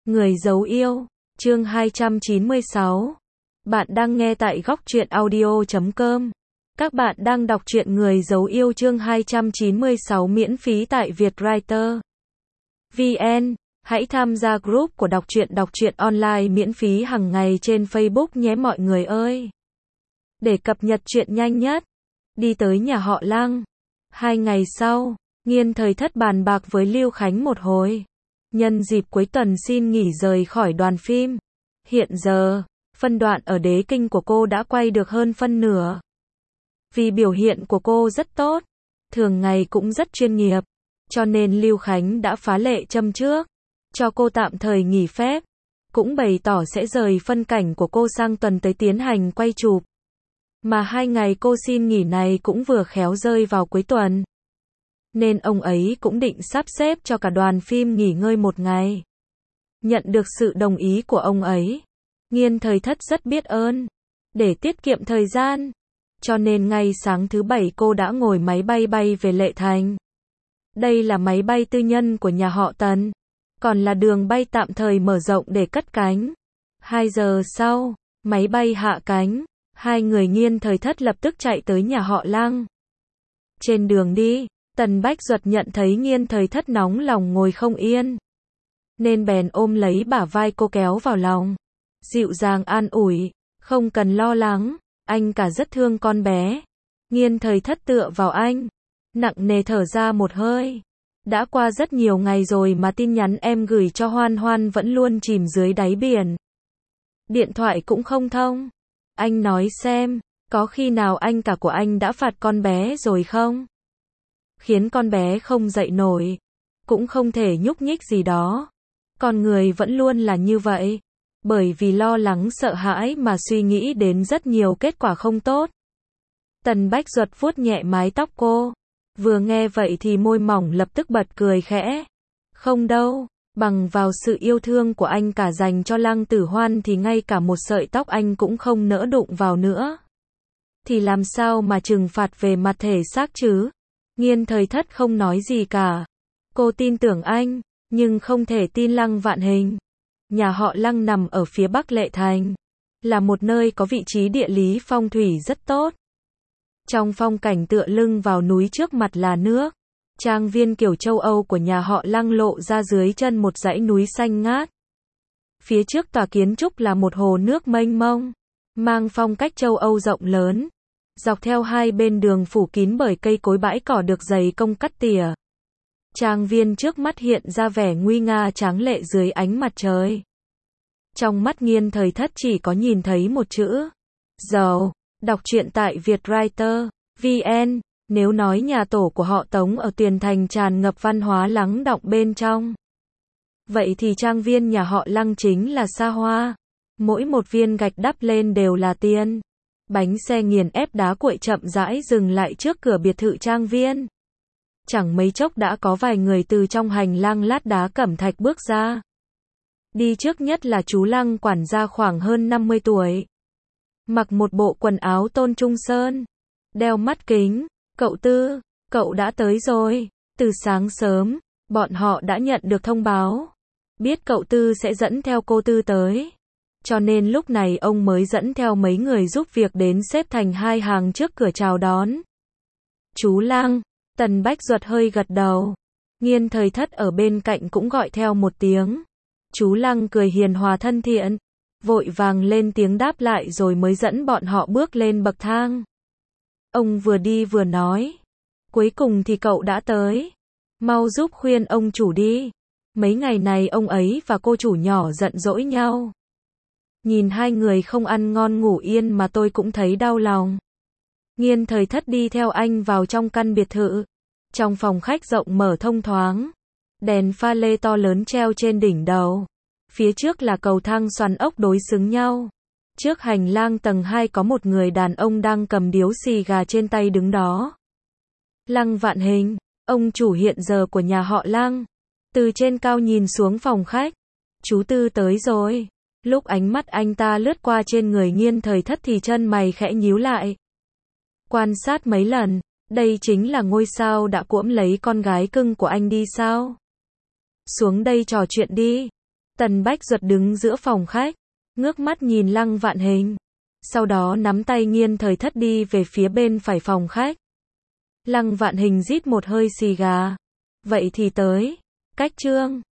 Người giấu yêu, chương 296. Bạn đang nghe tại góc truyện audio.com. Các bạn đang đọc truyện Người giấu yêu chương 296 miễn phí tại Vietwriter VN. Hãy tham gia group của đọc truyện online miễn phí hàng ngày trên Facebook nhé mọi người ơi. Để cập nhật truyện nhanh nhất, đi tới nhà họ Lăng. 2 ngày sau, Nghiên Thời Thất bàn bạc với Lưu Khánh một hồi. Nhân dịp cuối tuần xin nghỉ rời khỏi đoàn phim. Hiện giờ, phân đoạn ở Đế Kinh của cô đã quay được hơn phân nửa. Vì biểu hiện của cô rất tốt, thường ngày cũng rất chuyên nghiệp, cho nên Lưu Khánh đã phá lệ châm trước, cho cô tạm thời nghỉ phép, cũng bày tỏ sẽ rời phân cảnh của cô sang tuần tới tiến hành quay chụp. Mà 2 ngày cô xin nghỉ này cũng vừa khéo rơi vào cuối tuần. Nên ông ấy cũng định sắp xếp cho cả đoàn phim nghỉ ngơi một ngày. Nhận được sự đồng ý của ông ấy, Nghiên Thời Thất rất biết ơn. Để tiết kiệm thời gian, cho nên ngay sáng thứ Bảy cô đã ngồi máy bay bay về Lệ Thành. Đây là máy bay tư nhân của nhà họ Tần, còn là đường bay tạm thời mở rộng để cất cánh. 2 giờ sau, máy bay hạ cánh, hai người Nghiên Thời Thất lập tức chạy tới nhà họ Lăng. Trên đường đi, Tần Bách Duật nhận thấy Nghiên Thời Thất nóng lòng ngồi không yên, nên bèn ôm lấy bả vai cô kéo vào lòng, dịu dàng an ủi, không cần lo lắng, anh cả rất thương con bé. Nghiên Thời Thất tựa vào anh, nặng nề thở ra một hơi. Đã qua rất nhiều ngày rồi mà tin nhắn em gửi cho Hoan Hoan vẫn luôn chìm dưới đáy biển. Điện thoại cũng không thông. Anh nói xem, có khi nào anh cả của anh đã phạt con bé rồi không? Khiến con bé không dậy nổi, cũng không thể nhúc nhích gì đó. Con người vẫn luôn là như vậy, bởi vì lo lắng sợ hãi mà suy nghĩ đến rất nhiều kết quả không tốt. Tần Bách Duật vuốt nhẹ mái tóc cô, vừa nghe vậy thì môi mỏng lập tức bật cười khẽ. Không đâu, bằng vào sự yêu thương của anh cả dành cho Lăng Tử Hoan thì ngay cả một sợi tóc anh cũng không nỡ đụng vào nữa. Thì làm sao mà trừng phạt về mặt thể xác chứ? Nghiên Thời Thất không nói gì cả. Cô tin tưởng anh, nhưng không thể tin Lăng Vạn Hình. Nhà họ Lăng nằm ở phía bắc Lệ Thành, là một nơi có vị trí địa lý phong thủy rất tốt. Trong phong cảnh tựa lưng vào núi, trước mặt là nước. Trang viên kiểu châu Âu của nhà họ Lăng lộ ra dưới chân một dãy núi xanh ngát. Phía trước tòa kiến trúc là một hồ nước mênh mông, mang phong cách châu Âu rộng lớn. Dọc theo hai bên đường phủ kín bởi cây cối, bãi cỏ được dày công cắt tỉa. Trang viên trước mắt hiện ra vẻ nguy nga tráng lệ dưới ánh mặt trời. Trong mắt Nghiên Thời Thất chỉ có nhìn thấy một chữ: giàu. Đọc truyện tại Vietwriter VN. Nếu nói nhà tổ của họ Tống ở Tuyền Thành tràn ngập văn hóa lắng đọng bên trong, vậy thì trang viên nhà họ Lăng chính là xa hoa. Mỗi một viên gạch đắp lên đều là tiền. Bánh xe nghiền ép đá cuội chậm rãi dừng lại trước cửa biệt thự trang viên. Chẳng mấy chốc đã có vài người từ trong hành lang lát đá cẩm thạch bước ra. Đi trước nhất là chú Lăng, quản gia khoảng hơn 50 tuổi. Mặc một bộ quần áo tôn trung sơn, đeo mắt kính. Cậu Tư, cậu đã tới rồi. Từ sáng sớm, bọn họ đã nhận được thông báo. Biết cậu Tư sẽ dẫn theo cô Tư tới, cho nên lúc này ông mới dẫn theo mấy người giúp việc đến xếp thành hai hàng trước cửa chào đón. Chú Lăng. Tần Bách Duật hơi gật đầu. Nghiên Thời Thất ở bên cạnh cũng gọi theo một tiếng. Chú Lăng cười hiền hòa thân thiện, vội vàng lên tiếng đáp lại rồi mới dẫn bọn họ bước lên bậc thang. Ông vừa đi vừa nói, cuối cùng thì cậu đã tới. Mau giúp khuyên ông chủ đi. Mấy ngày này ông ấy và cô chủ nhỏ giận dỗi nhau. Nhìn hai người không ăn ngon ngủ yên mà tôi cũng thấy đau lòng. Nghiên Thời Thất đi theo anh vào trong căn biệt thự. Trong phòng khách rộng mở thông thoáng, đèn pha lê to lớn treo trên đỉnh đầu. Phía trước là cầu thang xoắn ốc đối xứng nhau. Trước hành lang tầng 2 có một người đàn ông đang cầm điếu xì gà trên tay đứng đó. Lăng Vạn Hình, ông chủ hiện giờ của nhà họ Lăng. Từ trên cao nhìn xuống phòng khách. Chú Tư tới rồi. Lúc ánh mắt anh ta lướt qua trên người Nghiên Thời Thất thì chân mày khẽ nhíu lại. Quan sát mấy lần, đây chính là ngôi sao đã cuỗm lấy con gái cưng của anh đi sao? Xuống đây trò chuyện đi. Tần Bách Duật đứng giữa phòng khách, ngước mắt nhìn Lăng Vạn Hình. Sau đó nắm tay Nghiên Thời Thất đi về phía bên phải phòng khách. Lăng Vạn Hình rít một hơi xì gà. Vậy thì tới. Cách chương